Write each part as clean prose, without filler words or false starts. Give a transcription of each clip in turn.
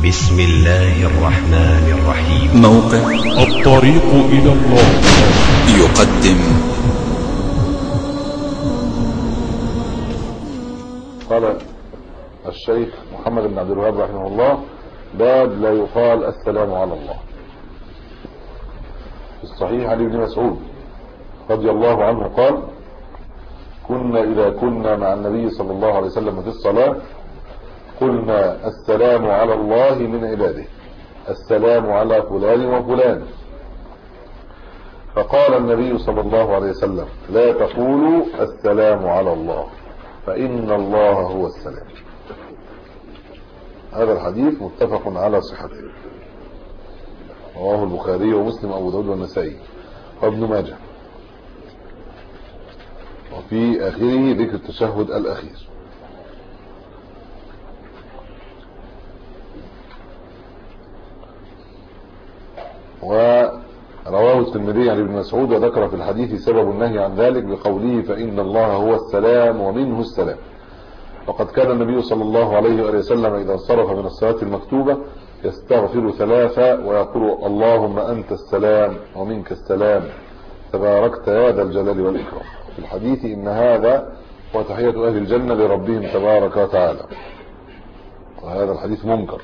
بسم الله الرحمن الرحيم. موقع الطريق إلى الله يقدم. قال الشيخ محمد بن عبد الوهاب رحمه الله: باب لا يقال السلام على الله. في الصحيح عن ابن مسعود رضي الله عنه قال: كنا إذا كنا مع النبي صلى الله عليه وسلم في الصلاة قلنا السلام على الله من عباده، السلام على فلان وفلان. فقال النبي صلى الله عليه وسلم: لا تقولوا السلام على الله فإن الله هو السلام. هذا الحديث متفق على صحته، رواه البخاري ومسلم وأبو داود والنسائي وابن ماجه، وفي آخره ذكر التشهد الأخير. ورواه الترمذي عن ابن مسعود وذكر في الحديث سبب النهي عن ذلك بقوله: فإن الله هو السلام ومنه السلام. وقد كان النبي صلى الله عليه وآله وسلم إذا انصرف من الصلاة المكتوبة يستغفر ثلاثة ويقول: اللهم أنت السلام ومنك السلام تباركت يا ذا الجلال والإكرام. في الحديث: إن هذا هو تحية أهل الجنة لربهم تبارك وتعالى. وهذا الحديث منكر.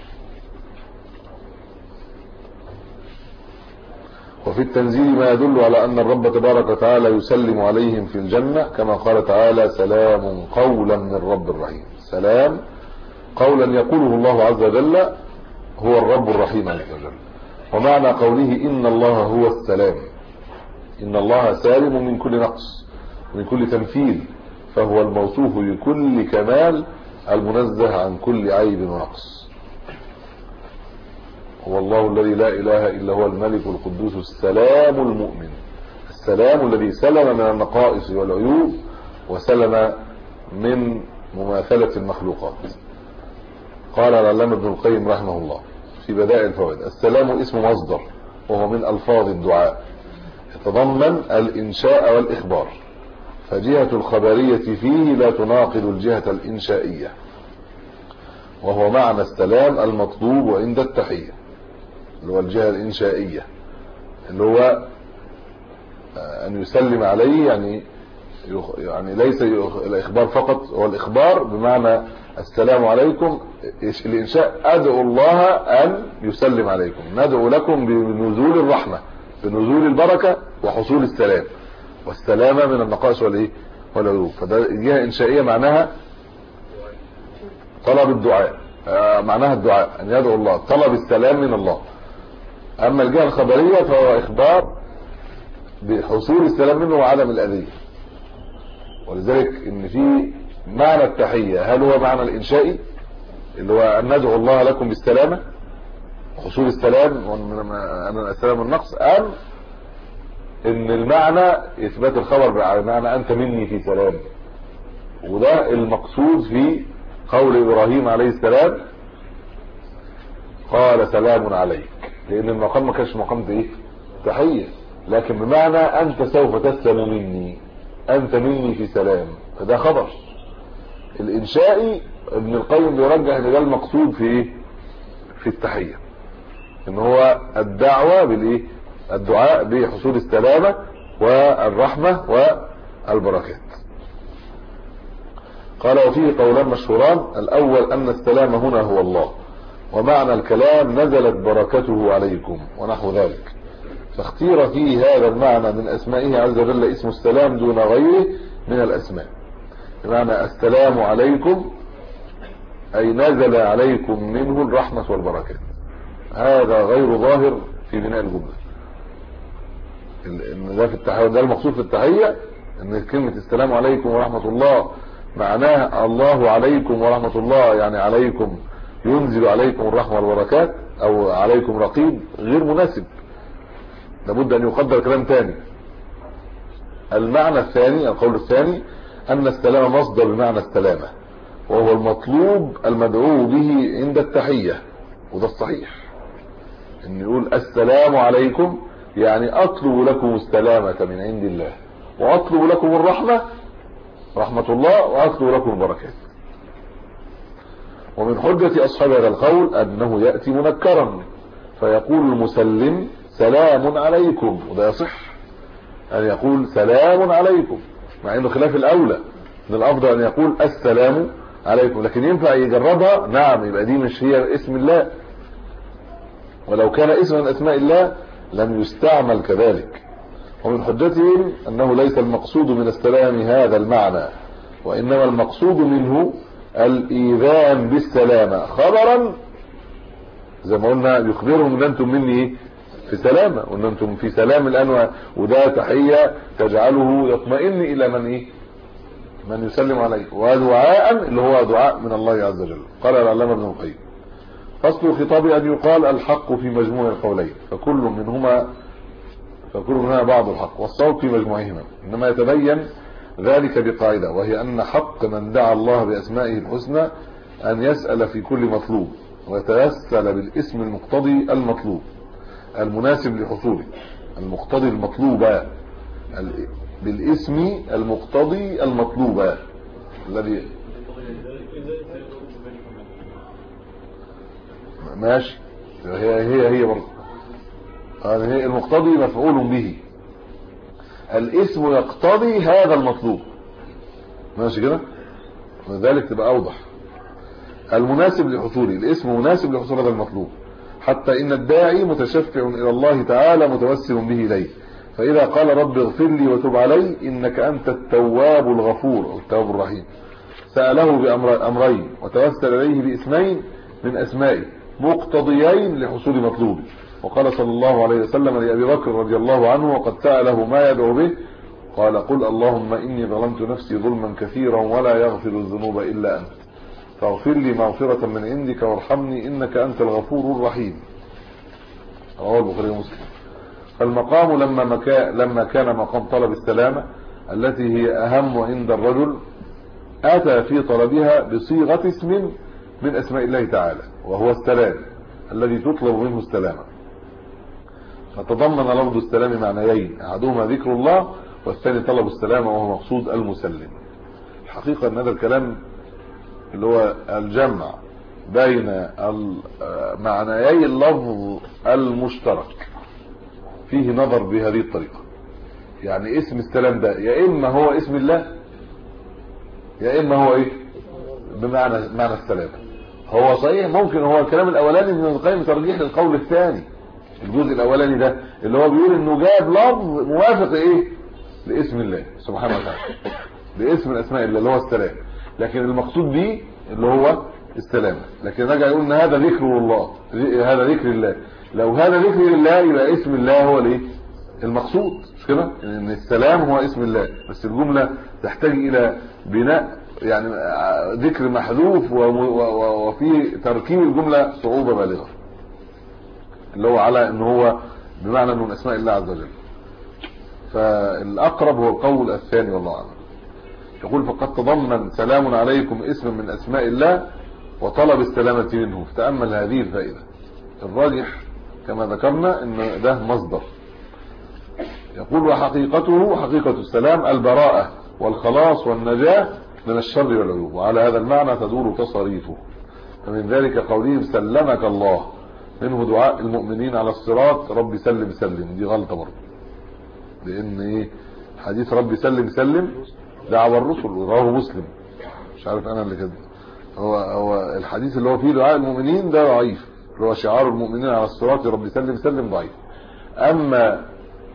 وفي التنزيل ما يدل على أن الرب تبارك وتعالى يسلم عليهم في الجنة، كما قال تعالى: سلام قولا من رب الرحيم. سلام قولا يقوله الله عز وجل، هو الرب الرحيم عز وجل. ومعنى قوله إن الله هو السلام، إن الله سالم من كل نقص ومن كل تمثيل، فهو الموصوف بكل كمال المنزه عن كل عيب ونقص. هو الله الذي لا إله إلا هو الملك القدوس السلام المؤمن، السلام الذي سلم من النقائص والعيوب وسلم من مماثلة المخلوقات. قال العلامة ابن القيم رحمه الله في بدائع الفوائد: السلام اسم مصدر، وهو من ألفاظ الدعاء، يتضمن الإنشاء والإخبار، فجهة الخبرية فيه لا تناقض الجهة الإنشائية، وهو معنى السلام المطلوب عند التحية، اللي هو الجهة الإنشائية، اللي هو أن يسلم عليه، يعني ليس الإخبار فقط، هو الإخبار بمعنى السلام عليكم. الإنشاء: أدعو الله أن يسلم عليكم، ندعو لكم بنزول الرحمة، بنزول البركة وحصول السلام، والسلامة من النقائص والعيوب. فده جهة إنشائية معناها طلب الدعاء، معناها الدعاء، أن يدعو الله، طلب السلام من الله. أما الجهة الخبرية فهو إخبار بحصول السلام منه وعدم الأذية. ولذلك إن في معنى التحية، هل هو معنى الإنشائي اللي هو أن ندعو الله لكم بالسلامة وحصول السلام من السلام والنقص، أم إن المعنى إثبات الخبر بمعنى أنت مني في سلام؟ وده المقصود في قول إبراهيم عليه السلام: قال سلام عليك، لأن المقام ما كانش مقام تحية، لكن بمعنى أنت سوف تسلم مني، أنت مني في سلام، فده خبر. الإنشائي ابن القيم بيرجح ان ده المقصود في التحية، ان هو الدعوة الدعاء بحصول السلامة والرحمة والبركات. قال: وفيه قولان مشهوران: الأول أن السلام هنا هو الله، ومعنى الكلام نزلت بركته عليكم ونحو ذلك، فاختير فيه هذا المعنى من أسمائه عز وجل اسم السلام دون غيره من الأسماء، بمعنى السلام عليكم أي نزل عليكم منه الرحمة والبركات. هذا غير ظاهر في بناء الجملة، إن ده في التحية، ده المقصود في التحية، إن كلمة السلام عليكم ورحمة الله معناها الله عليكم ورحمة الله، يعني عليكم، ينزل عليكم الرحمة والبركات، أو عليكم رقيب، غير مناسب، لابد أن يقدر كلام تاني. المعنى الثاني، القول الثاني، أن السلام مصدر بمعنى السلامة، وهو المطلوب المدعو به عند التحية، وده الصحيح، ان يقول السلام عليكم يعني اطلب لكم السلامة من عند الله، واطلب لكم الرحمة، رحمة الله، واطلب لكم البركات. ومن حجة أصحاب هذا القول أنه يأتي منكرا فيقول المسلم سلام عليكم، وده يصح أن يقول سلام عليكم، مع أنه خلاف الأولى، من الأفضل أن يقول السلام عليكم، لكن ينفع يجربها. نعم، يبقى دي مش هي اسم الله، ولو كان اسم من أسماء الله لم يستعمل كذلك. ومن حجتهم أنه ليس المقصود من السلام هذا المعنى، وإنما المقصود منه الإيذان بالسلامة خبرا، زي ما قلنا يخبرهم ان انتم مني في سلامة، وان انتم في سلام الان، وده تحية تجعله يطمئن الى من يسلم عليه، ودعاء اللي هو دعاء من الله عز وجل. قال العلامة ابن القيم: فصل الخطاب ان يقال الحق في مجموع القولين، فكل منهما بعض الحق، والصوت في مجموعهما، انما يتبين ذلك بقاعدة، وهي ان حق من دعا الله باسمائه الحسنى ان يسأل في كل مطلوب ويتوسل بالاسم المقتضي المطلوب المناسب لحصوله، المقتضي المطلوب بالاسم المقتضي المطلوب الذي ماشي، هي برضه هي المقتضي مفعول به، الاسم يقتضي هذا المطلوب، ماشي كده، ولذلك تبقى اوضح. المناسب لحصوله، الاسم مناسب لحصول هذا المطلوب، حتى ان الداعي متشفع الى الله تعالى متوسل به اليه، فاذا قال رب اغفر لي وتب علي انك انت التواب الغفور التواب الرحيم، سأله بأمرين وتوسل اليه باسمين من اسمائه مقتضيين لحصول مطلوبه. وقال صلى الله عليه وسلم لأبي بكر رضي الله عنه وقد سأله ما يدعو به، قال: قل اللهم إني ظلمت نفسي ظلما كثيرا ولا يغفر الذنوب إلا أنت، فاغفر لي مغفرة من عندك وارحمني إنك أنت الغفور الرحيم. رواه البخاري ومسلم. فالمقام لما كان مقام طلب السلامة التي هي أهم عند الرجل، أتى في طلبها بصيغة اسم من أسماء الله تعالى، وهو السلام الذي تطلب منه السلامة، فتضمن لفظ السلام معنيين، أحدهما ذكر الله والثاني طلب السلامة وهو مقصود المسلم. الحقيقة أن هذا الكلام اللي هو الجمع بين معنيي اللفظ المشترك فيه نظر بهذه الطريقة. يعني اسم السلام ده يا إما هو اسم الله يا إما هو بمعنى السلام. هو صحيح ممكن هو الكلام الأولاني من القيم ترجيح للقول الثاني، الجزء الأولاني ده اللي هو بيقول إنه جاب لفظ موافق لاسم الله سبحانه وتعالى، باسم الأسماء اللي هو السلام، لكن المقصود به اللي هو السلام. لكن رجع يقول ان هذا ذكر الله، هذا ذكر الله، لو هذا ذكر الله يبقى اسم الله هو المقصود، مش كده؟ ان السلام هو اسم الله، بس الجملة تحتاج الى بناء، يعني ذكر محذوف وفي تركيب الجملة صعوبة بالغة، اللي هو على ان هو بمعنى انه من اسماء الله عز وجل. فالاقرب هو القول الثاني والله اعلم. يقول: فقد تضمن سلام عليكم اسم من اسماء الله وطلب السلامة منه، فتأمل هذه الفائدة. الراجح كما ذكرنا ان ده مصدر. يقول: وحقيقته حقيقة السلام البراءة والخلاص والنجاة من الشر والعيوب، وعلى هذا المعنى تدور تصاريفه. فمن ذلك قولهم سلمك الله، منه دعاء المؤمنين على الصراط رب سلم سلم، دي غلطة برضه، لان حديث رب سلم سلم دعوى الرسل ورواه مسلم، مش عارف انا اللي كده، هو الحديث اللي هو فيه دعاء المؤمنين ده ضعيف، اللي هو شعار المؤمنين على الصراط رب سلم سلم ضعيف. اما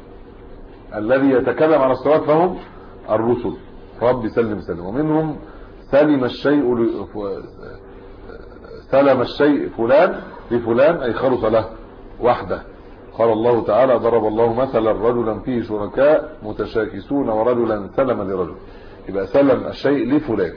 الذي يتكلم على الصراط فهم الرسل رب سلم سلم، ومنهم سلم الشيء فلان لفلان اي خلص له وحده. قال الله تعالى: ضرب الله مثلا رجلا فيه شركاء متشاكسون ورجلا سلم لرجل، يبقى سلم الشيء لفلان.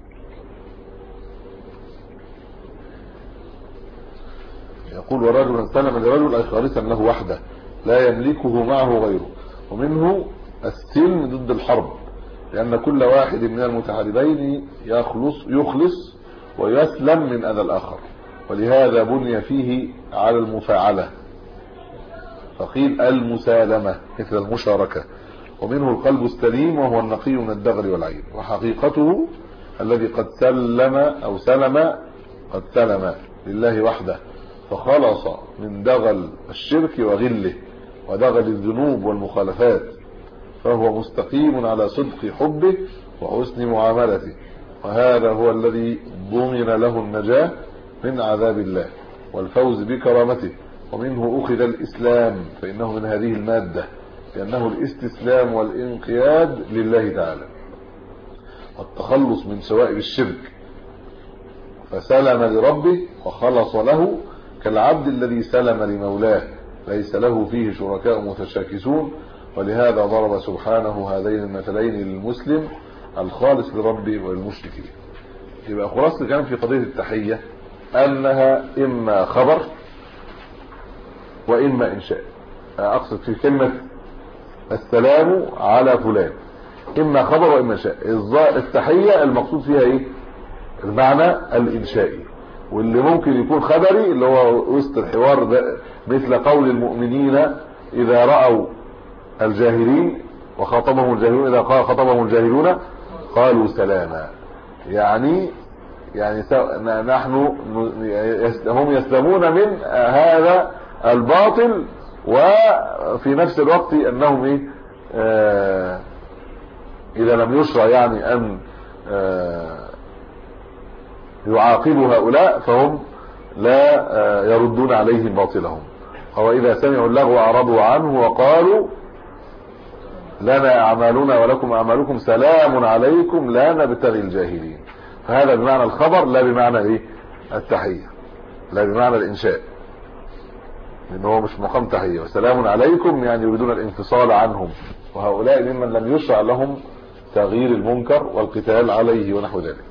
يقول: ورجلا سلم لرجل اي خالصا له وحده لا يملكه معه غيره. ومنه السلم ضد الحرب، لان كل واحد من المتحاربين يخلص ويسلم من اذى الاخر، ولهذا بني فيه على المفاعله، فقيل المسالمة مثل المشاركة. ومنه القلب السليم وهو النقي من الدغل والعيب، وحقيقته الذي قد سلم أو سلم قد سلم لله وحده فخلص من دغل الشرك وغله ودغل الذنوب والمخالفات، فهو مستقيم على صدق حبه وحسن معاملته، وهذا هو الذي ضمن له النجاة من عذاب الله والفوز بكرامته. ومنه أخذ الإسلام، فإنه من هذه المادة، لأنه الاستسلام والانقياد لله تعالى والتخلص من شوائب الشرك، فسلم لربه وخلص له كالعبد الذي سلم لمولاه ليس له فيه شركاء متشاكسون. ولهذا ضرب سبحانه هذين المثلين للمسلم الخالص لربه والمشركين. يبقى خلاصة الكلام في قضية التحية أنها إما خبر وإما إنشاء. أقصد في كلمة السلام على فلان إما خبر وإما إنشاء. التحية المقصود فيها إيه؟ المعنى الإنشائي، واللي ممكن يكون خبري اللي هو وسط الحوار ده، مثل قول المؤمنين إذا رأوا الجاهلين وخاطبهم الجاهلون، إذا خاطبهم الجاهلون قالوا سلاما. يعني نحن هم يسلمون من هذا الباطل، وفي نفس الوقت أنهم إذا لم يشرع يعني أن يعاقبوا هؤلاء فهم لا يردون عليهم باطلهم. وإذا سمعوا اللغو أعرضوا عنه وقالوا لنا أعمالنا ولكم أعمالكم سلام عليكم لا نبتغي الجاهلين. فهذا بمعنى الخبر لا بمعنى التحية، لا بمعنى الإنشاء، لأنه هو مش مقام تحية. وسلام عليكم يعني يريدون الانفصال عنهم، وهؤلاء ممن لم يشرع لهم تغيير المنكر والقتال عليه ونحو ذلك.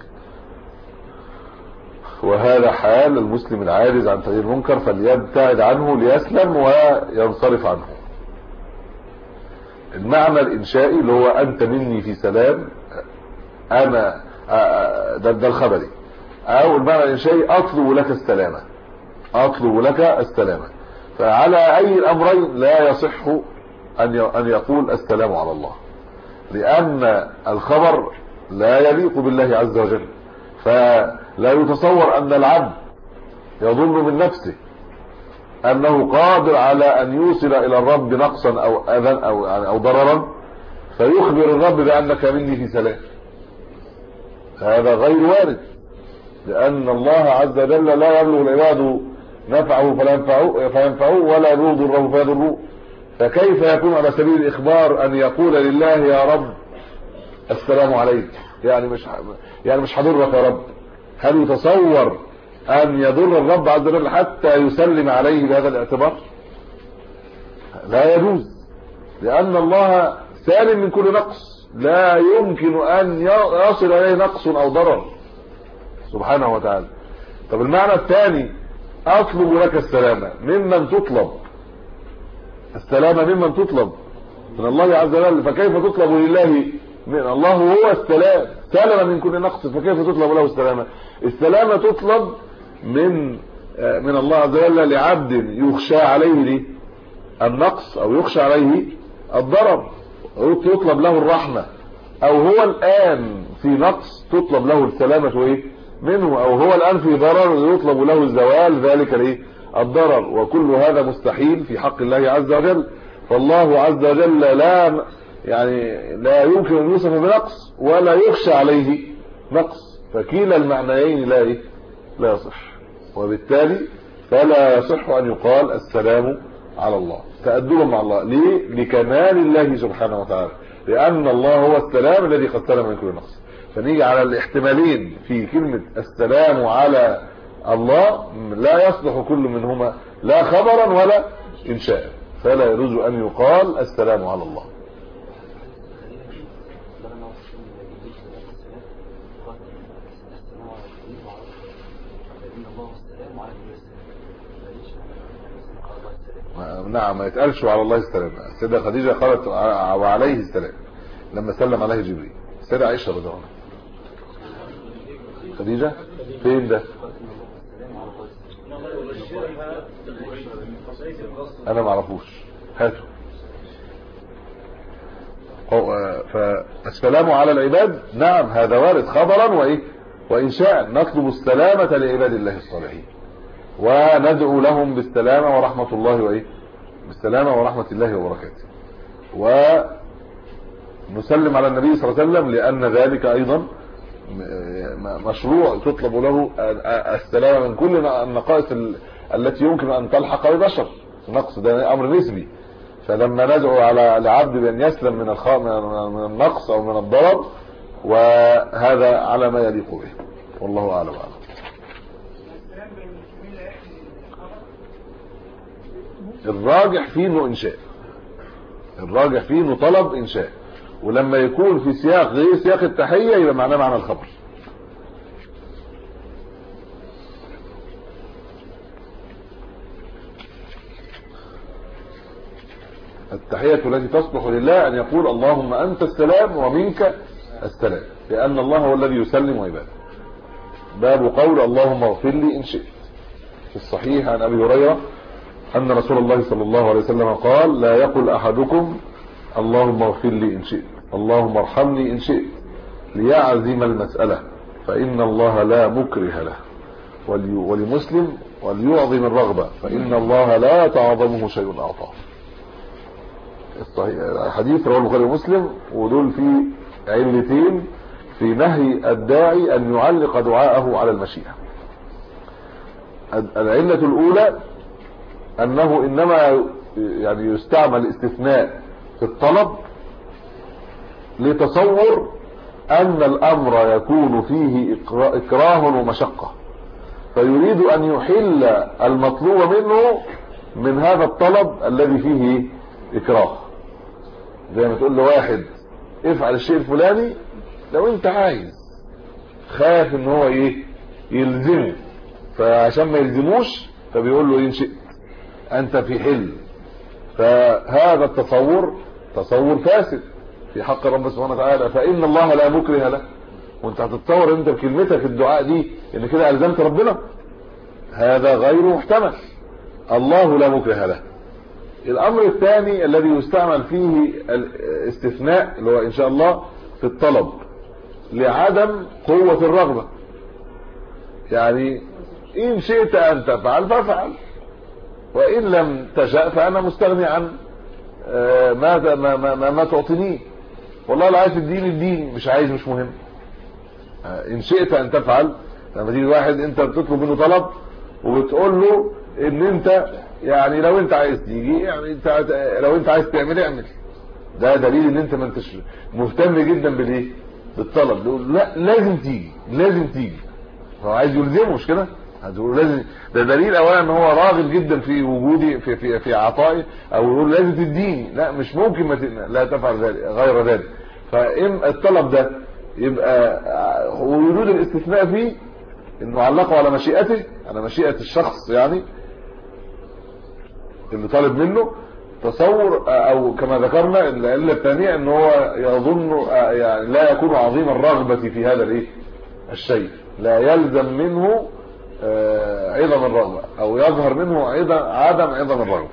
وهذا حال المسلم العاجز عن تغيير المنكر، فليبتعد عنه ليسلم وينصرف عنه. المعنى الإنشائي اللي هو أنت مني في سلام، أنا ده الخبري. أو المعنى الإنشائي أطلب لك السلامة، أطلب لك السلامة. فعلى أي الأمرين لا يصح أن يقول السلام على الله، لأن الخبر لا يليق بالله عز وجل. فلا يتصور أن العبد يظن من نفسه أنه قادر على أن يوصل إلى الرب نقصا أو أذى أو ضررا فيخبر الرب بأنك مني في سلام. هذا غير وارد، لأن الله عز وجل لا يبلغ العباد نفعه فينفعوه ولا يضره فيضروه. فكيف يكون على سبيل الإخبار أن يقول لله يا رب السلام عليك، يعني مش هضرك يا رب؟ هل يتصور أن يضر الرب عز وجل حتى يسلم عليه بهذا الاعتبار؟ لا يجوز، لأن الله سالم من كل نقص، لا يمكن أن يصل إليه نقص أو ضرر سبحانه وتعالى. طب المعنى الثاني أطلب لك السلامة، ممن تطلب السلامة؟ ممن تطلب؟ من الله عز وجل. فكيف تطلب لله من الله هو السلام، سلم من كل نقص، فكيف تطلب له السلامة؟ السلامة تطلب من الله عز وجل لعبد يخشى عليه النقص أو يخشى عليه الضرر، تطلب له الرحمة، أو هو الآن في نقص تطلب له السلامة منه، أو هو الآن في ضرر يطلب له الزوال ذلك الضرر. وكل هذا مستحيل في حق الله عز وجل. فالله عز وجل لا يمكن أن يوصف بنقص ولا يخشى عليه نقص، فكلا المعنيين لا يصح، وبالتالي فلا يصح أن يقال السلام على الله تأدبا مع الله. ليه؟ لكمال الله سبحانه وتعالى، لأن الله هو السلام الذي قد سلم من كل نقص. فنيجي على الاحتمالين في كلمة السلام على الله، لا يصلح كل منهما لا خبرا ولا إنشاء، فلا يجوز أن يقال السلام على الله. نعم، ما يتقالش على الله السلام. السيدة خديجة قالت وعليه السلام لما سلم عليه جبريل. السيدة عائشة رضي الله عنها. خديجة فين ده؟ انا ما اعرفوش، هاتوا. فالسلام على العباد، نعم هذا وارد خبرا وإن شاء نطلب السلامة لعباد الله الصالحين وندعو لهم بالسلامة ورحمة الله وإيه بالسلامة ورحمة الله وبركاته ونسلم على النبي صلى الله عليه وسلم لأن ذلك أيضا مشروع تطلب له السلامة من كل النقائص التي يمكن أن تلحق ببشر. النقص ده أمر نسبي، فلما ندعو على العبد بأن يسلم من النقص أو من الضرر وهذا على ما يليق به. والله أعلم. الراجح فيه انه انشاء، الراجح فيه انه طلب انشاء، ولما يكون في سياق غير سياق التحية يبقى معناه معنى الخبر. التحية التي تصلح لله ان يقول اللهم انت السلام ومنك السلام، لان الله هو الذي يسلم عباده. باب قول اللهم اغفر لي ان شئت. في الصحيح عن ابي هريره ان رسول الله صلى الله عليه وسلم قال لا يقل احدكم اللهم اغفر لي ان شئت اللهم ارحمني ان شئت ليعزم المسألة فإن الله لا مكره له. ولمسلم وليعظم الرغبة فإن الله لا تعظمه شيء أعطاه. الحديث رواه البخاري ومسلم، ودول في علتين في نهي الداعي أن يعلق دعاءه على المشيئة. العلة الأولى أنه إنما يعني يستعمل استثناء في الطلب لتصور أن الأمر يكون فيه إكراه ومشقة، فيريد أن يحل المطلوب منه من هذا الطلب الذي فيه إكراه. زي ما تقول لواحد افعل الشيء الفلاني لو انت عايز، خاف ان هو يلزمه، فعشان ما يلزموش فبيقول له ان شئت انت في حل. فهذا التصور تصور فاسد في حق رب سبحانه وتعالى، فإن الله لا مكره له. وانت هتتصور انت بكلمتك الدعاء دي ان كده ألزمت ربنا، هذا غير محتمل. الله لا مكره له. الامر الثاني الذي يستعمل فيه الاستثناء اللي هو ان شاء الله في الطلب لعدم قوة الرغبة، يعني ان شئت ان تفعل فافعل وان لم تشاء فانا مستغني عن ما تعطينيه. والله لا عايز تديني الدين، مش عايز مش مهم. ان شئت ان تفعل، لما تيجي واحد انت بتطلب منه طلب وبتقول له ان انت يعني لو انت عايز تيجي، يعني انت لو انت عايز تعمل اعمل، ده دليل ان انت ما انتش مهتم جدا بالايه بالطلب. لا لازم تيجي لازم تيجي، هو عايز يلزمه مش كده، هتقول لازم. ده دليل اولا ان هو راغب جدا في وجودي في عطائي، او يقول لازم تديني، لا مش ممكن لا تفعل ذلك غير ذلك. فإن الطلب ده يبقى وجود الاستثناء فيه انه علقه على مشيئته، على مشيئة الشخص يعني اللي طالب منه. تصور او كما ذكرنا العله الثانيه ان هو يظن يعني لا يكون عظيم الرغبه في هذا الايه الشيء، لا يلزم منه عظم الرغبه او يظهر منه عدم عظم الرغبه.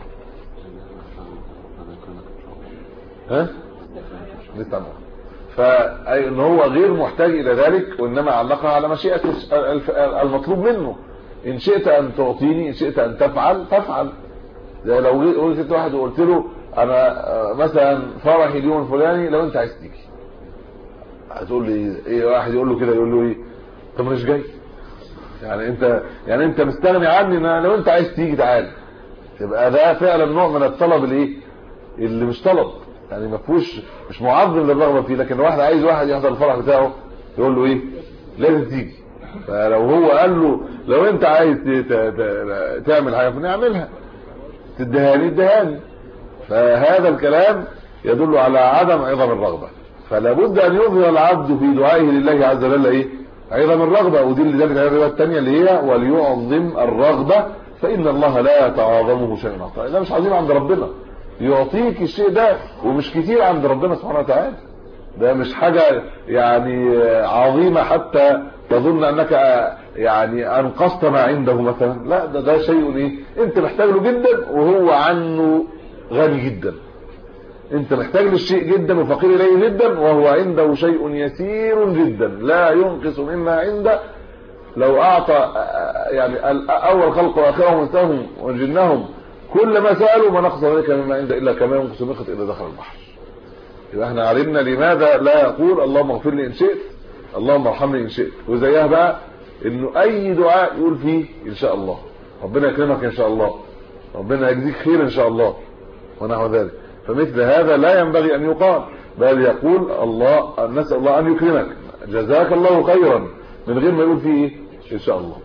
نستمع. فاي ان هو غير محتاج الى ذلك، وانما علقها على مشيئه المطلوب منه. ان شئت ان تعطيني، ان شئت ان تفعل فافعل. زي لو قلت واحد وقلت له انا مثلا فرحي اليوم الفلاني لو انت عايز تيجي، هتقول لي ايه؟ واحد يقول له كده يقول له ايه؟ انت مش جاي، يعني انت مستغني عني، ان لو انت عايز تيجي تعال. يبقى ده فعلا نوع من الطلب اللي مش طلب، يعني ما فيهوش، مش معظم للرغبه فيه. لكن واحد عايز واحد يحضر الفرح بتاعه يقول له ايه؟ لازم تيجي. فلو هو قال له لو انت عايز تعمل حاجه فنعملها، تدهاني، فهذا الكلام يدل على عدم عظم الرغبه. فلا بد ان يظهر العبد في دعائه لله عز وجل عظم الرغبه. ودي لذلك الروايه الثانيه اللي هي وليعظم الرغبه فان الله لا يتعاظمه شيء اعطاه. ده مش عظيم عند ربنا، يعطيك الشيء ده ومش كتير عند ربنا سبحانه وتعالى. ده مش حاجه يعني عظيمه حتى تظن انك يعني انقصت ما عنده مثلا، لا ده شيء انت محتاج له جدا وهو عنه غني جدا. انت محتاج للشيء جدا وفقير اليه جدا، وهو عنده شيء يسير جدا لا ينقص مما عنده. لو اعطى يعني اول خلق واخرهم وانساهم وجنهم كل ما سالوا ما نقص ذلك مما عنده الا كما ينقص المخيط اذا دخل البحر. يبقى احنا عرفنا لماذا لا يقول اللهم اغفر لي ان شئت، اللهم ارحمني ان شئت. وزيها بقى انه اي دعاء يقول فيه ان شاء الله، ربنا يكرمك ان شاء الله، ربنا يجزيك خير ان شاء الله ونحو ذلك. فمثل هذا لا ينبغي ان يقال، بل يقول الله نسال الله ان يكرمك جزاك الله خيرا، من غير ما يقول فيه ان شاء الله.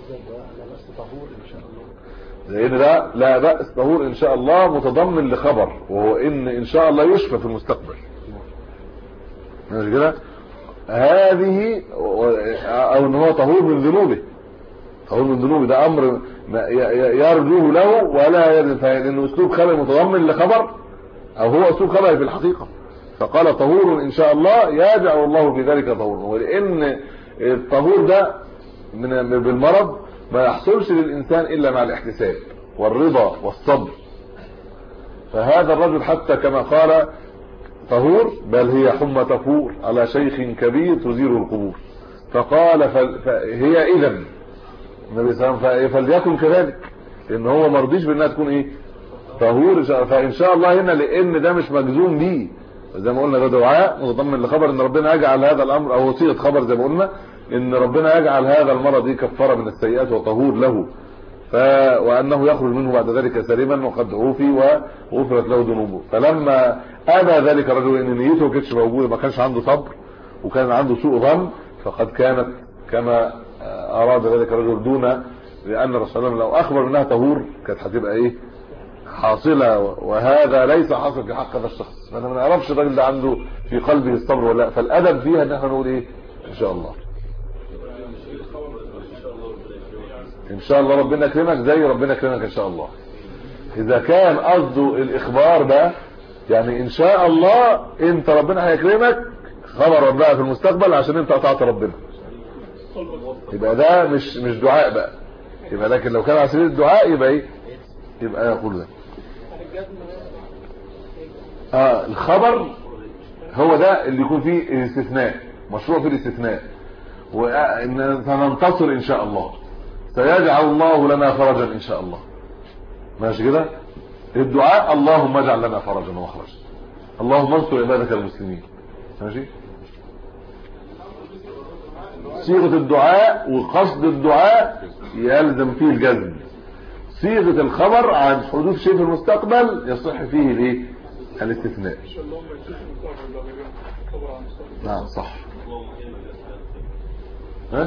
لان ده لا بأس طهور ان شاء الله متضمن لخبر، وهو ان شاء الله يشفى في المستقبل. مش كده؟ هذه او ان هو طهور من ذنوبه، طهور من ذنوبه ده امر يرجوه له ولا يرجو، لانه اسلوب خبر متضمن لخبر، او هو اسلوب خبر في الحقيقه. فقال طهور ان شاء الله يجعل الله في ذلك طهور، ولان الطهور ده بالمرض ما يحصلش للإنسان إلا مع الاحتساب والرضا والصبر. فهذا الرجل حتى كما قال طهور بل هي حمى تفور على شيخ كبير تزير القبور، فقال فهي إذن النبي صلى الله عليه وسلم فليكن كذلك، لأن هو مرضيش بأنها تكون إيه طهور. فإن شاء الله هنا لأن ده مش مجزوم بيه، زي ما قلنا ده دعاء متضمن لخبر ان ربنا يجعل هذا الامر، او صيغه خبر زي ما قلنا ان ربنا يجعل هذا المرض كفاره من السيئات وطهور له، وانه يخرج منه بعد ذلك سالما وقد عوفي وغفرت له ذنوبه. فلما ابى ذلك الرجل ان نيته ما كانتش موجوده، ما كانش عنده صبر وكان عنده سوء ظن، فقد كانت كما اراد ذلك الرجل دون، لان الرسول لو اخبر منها طهور كانت هتبقى ايه حاصله، وهذا ليس حاصل في حق هذا الشخص. فانا ما نعرفش الراجل ده عنده في قلبه الصبر ولا لا. فالادب فيها ان احنا نقول ايه ان شاء الله، ان شاء الله ربنا يكرمك زي ربنا يكرمك ان شاء الله. اذا كان قصده الاخبار ده يعني ان شاء الله انت ربنا هيكرمك خبر بقى في المستقبل عشان انت قطعت ربنا، يبقى ده مش دعاء بقى. يبقى لكن لو كان على سبيل الدعاء يبقى ايه، يبقى يقول ده الخبر هو ده اللي يكون فيه الاستثناء، مشروع في الاستثناء، وان سننتصر ان شاء الله، سيجعل الله لنا فرجا ان شاء الله. ماشي كده؟ الدعاء اللهم اجعل لنا فرجا ومخرجا، اللهم انصر عبادك المسلمين. ماشي؟ صيغه الدعاء وقصد الدعاء يلزم فيه الجزم. صيغه الخبر عن حدوث شيء في المستقبل يصح فيه الايه الاستثناء. نعم صح. ها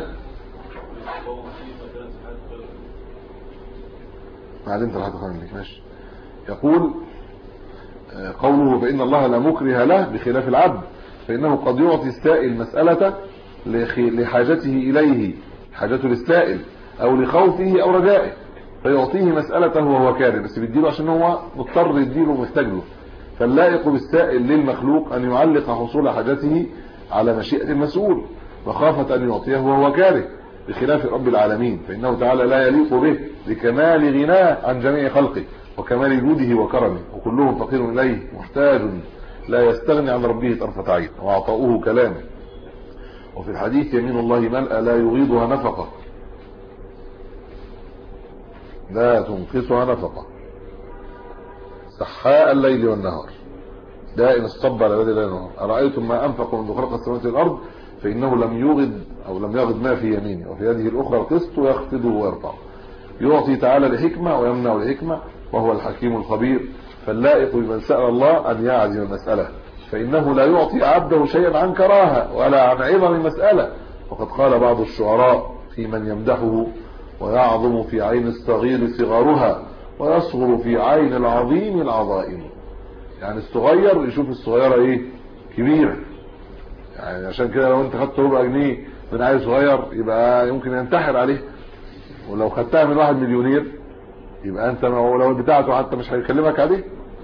معلمت الحد خليك ماشي. يقول قوله فإن الله لا مكره له بخلاف العبد، فإنه قد يعطي السائل مسألة لحاجته إليه، حاجته للسائل أو لخوفه أو رجائه، فيعطيه مسألته وهو كاره، بس بيديله عشان هو مضطر يديله ومحتاج له. فاللائق بالسائل للمخلوق أن يعلق حصول حاجته على مشيئة المسؤول وخافة أن يعطيه وهو كاره، بخلاف رب العالمين فإنه تعالى لا يليق به لكمال غناه عن جميع خلقه وكمال جوده وكرمه، وكلهم فقير إليه محتاج لا يستغني عن ربه طرفة عين، وعطاؤه كلامه. وفي الحديث يمين الله ملأ لا يغيضها نفقة، لا تنقصها نفقة، سحاء الليل والنهار، دائم الصب على يد الليل والنهار. أرأيتم ما أنفقوا منذ خلق السماوات والأرض فإنه لم يغض أو لم يغض ما في يمينه، وفي يده الأخرى القسط يخفضه ويرفعه. يعطي تعالى لحكمة ويمنع لحكمة، وهو الحكيم الخبير. فاللائق بمن سأل الله أن يعزم المسألة، فإنه لا يعطي عبده شيئا عن كراهة ولا عن عظم المسألة. وقد قال بعض الشعراء في من يمدحه: ويعظم في عين الصغير صغارها ويصغر في عين العظيم العظائم. يعني الصغير يشوف الصغيرة ايه كبيرة، يعني عشان كده لو انت خدت ربع جنيه من عيل صغير يبقى يمكن ينتحر عليه، ولو خدتها من واحد مليونير يبقى انت لو بتاعته حتى مش هيكلمك عليه.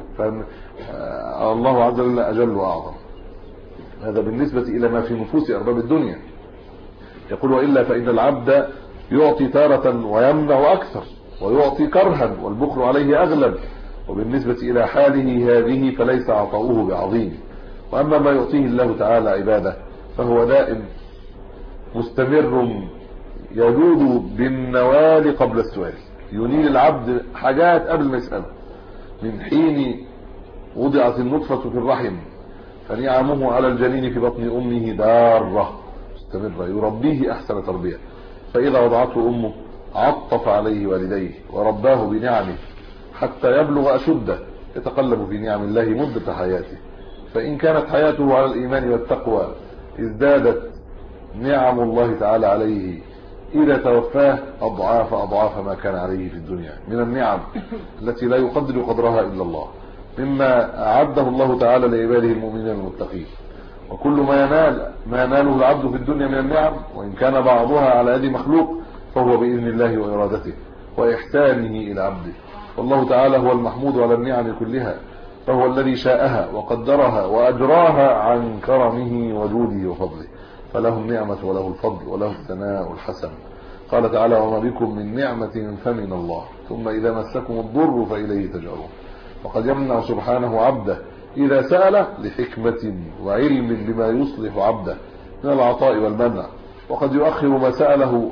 فالله عز وجل اجل واعظم. هذا بالنسبة الى ما في نفوس ارباب الدنيا. يقول: والا فان العبد يعطي تارة ويمنع اكثر، ويعطي كرها والبخل عليه اغلب، وبالنسبة إلى حاله هذه فليس عطاؤه بعظيم. وأما ما يعطيه الله تعالى عباده فهو دائم مستمر يجود بالنوال قبل السؤال، ينيل العبد حاجات قبل ما يسأله. من حين وضعت النطفة في الرحم فنعمه على الجنين في بطن أمه دارة مستمرة يربيه أحسن تربية، فإذا وضعته أمه عطف عليه والديه ورباه بنعمه حتى يبلغ أشده يتقلب في نعم الله مدة حياته. فإن كانت حياته على الإيمان والتقوى ازدادت نعم الله تعالى عليه إذا توفاه أضعاف ما كان عليه في الدنيا من النعم التي لا يقدر قدرها إلا الله، مما أعده الله تعالى لعباده المؤمنين المتقين. وكل ما يناله العبد في الدنيا من النعم وإن كان بعضها على يد مخلوق فهو بإذن الله وإرادته وإحسانه إلى عبده. والله تعالى هو المحمود على النعم كلها، فهو الذي شاءها وقدرها وأجراها عن كرمه وجوده وفضله، فله النعمة وله الفضل وله الثناء الحسن. قال تعالى: وما بكم من نعمة فمن الله ثم إذا مسكم الضر فإليه تجأرون. وقد يمنع سبحانه عبده إذا سأل لحكمة وعلم بما يصلح عبده من العطاء والمنع، وقد يؤخر ما سأله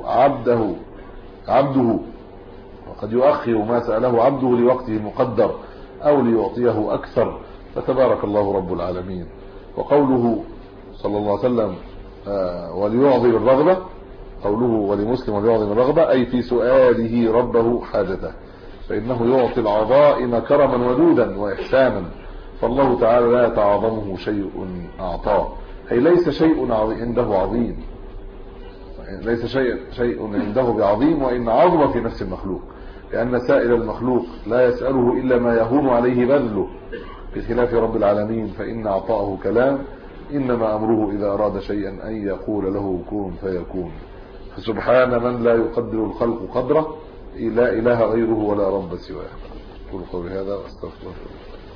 عبده لوقته المقدر أو ليعطيه أكثر، فتبارك الله رب العالمين. وقوله صلى الله عليه وسلم وليعظم الرغبة، قوله ولمسلم وليعظم الرغبة أي في سؤاله ربه حاجته، فإنه يعطي العظائم كرما ودودا وإحسانا، فالله تعالى لا يتعاظمه شيء أعطاه، أي ليس شيء عنده عظيم، ليس شيء عنده بعظيم وإن عظم في نفس المخلوق، لأن سائل المخلوق لا يسأله إلا ما يهون عليه بذله، بخلاف رب العالمين فإن عطاءه كلام، إنما أمره إذا أراد شيئا أن يقول له كن فيكون. فسبحان من لا يقدر الخلق قدره، لا إله غيره ولا رب سواه. قولوا قولي هذا واستغفر الله.